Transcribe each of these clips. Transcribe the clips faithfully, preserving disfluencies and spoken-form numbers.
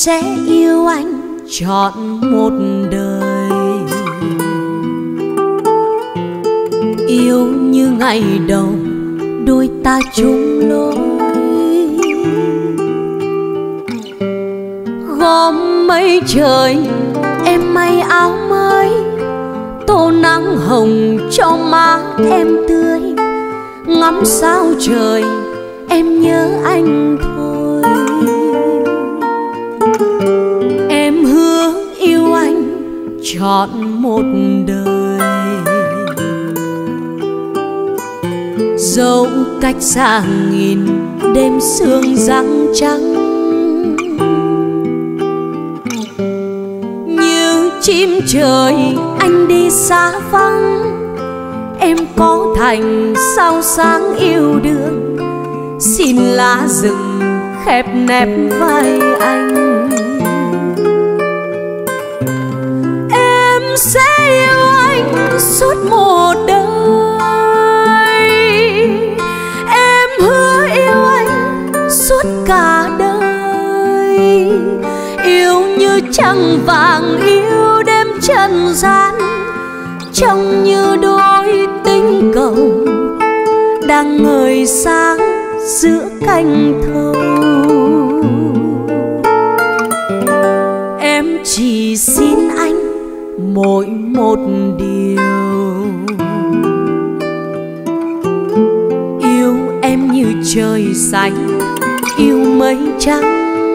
sẽ yêu anh trọn một đời. Yêu như ngày đầu đôi ta chung lối, gom mây trời em may áo mới, tô nắng hồng cho má em tươi. Ngắm sao trời em nhớ anh thôi. Em hứa yêu anh trọn một đời, dẫu cách xa nghìn đêm sương răng trắng. Như chim trời anh đi xa vắng, em có thành sao sáng yêu đương. Xin lá rừng khép nép vai anh, em sẽ yêu anh suốt một đời. Em hứa yêu anh suốt cả đời, yêu như trăng vàng yêu đêm trần gian, trông như đôi tinh cầu đang ngời sáng giữa canh thâu. Em chỉ xin anh mỗi một điều, yêu em như trời xanh yêu mây trắng.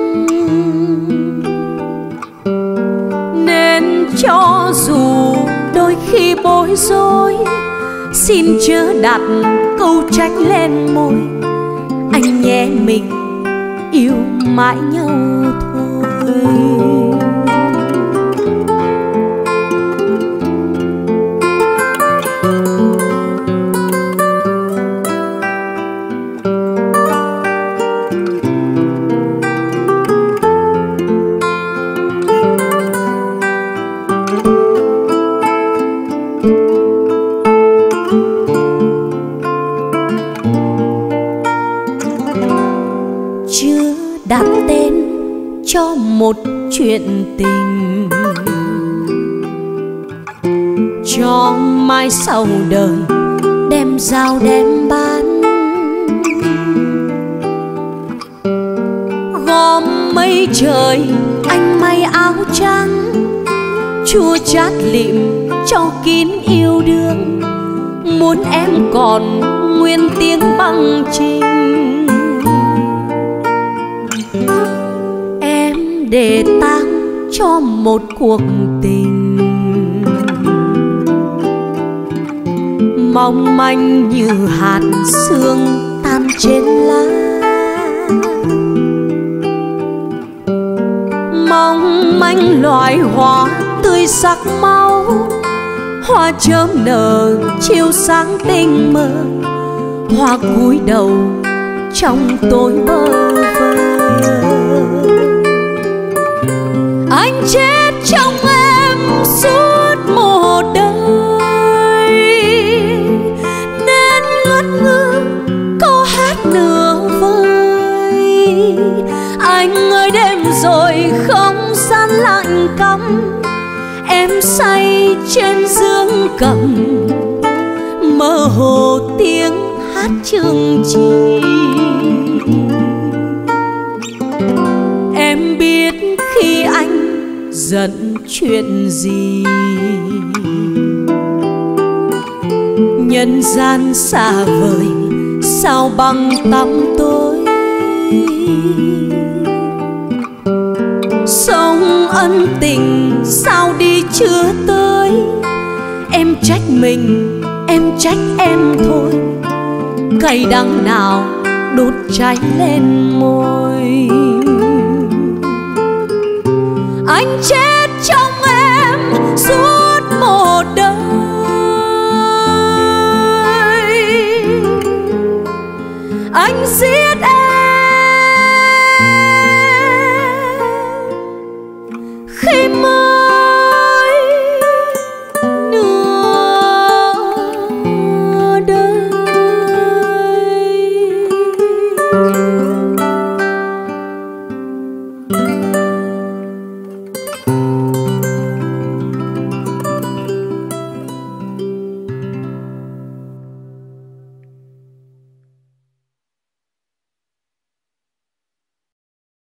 Nên cho dù đôi khi bối rối, xin chớ đặt câu trách lên môi. Anh nhé mình yêu mãi nhau thôi. Đặt tên cho một chuyện tình, cho mai sau đời đem giao đem bán. Gom mây trời anh may áo trắng, chua chát lịm cho kín yêu đương. Muốn em còn nguyên tiếng băng chinh, em để tang cho một cuộc tình mong manh như hạt sương tan trên lá. Mong manh loài hoa tươi sắc máu, hoa chớm nở chiều sáng tinh mơ. Hoa cúi đầu trong tối bơ vơ, anh chết trong em suốt một đời. Nên ngất ngư câu hát nửa vời. Anh ơi đêm rồi không gian lạnh cắm, em say trên giường cầm, mơ hồ tiếng hát chương trình. Em biết khi anh giận chuyện gì, nhân gian xa vời sao băng tăm tối. Sông ân tình sao đi chưa tới, em trách mình em trách em thôi. Cay đắng nào đốt cháy lên môi, anh chết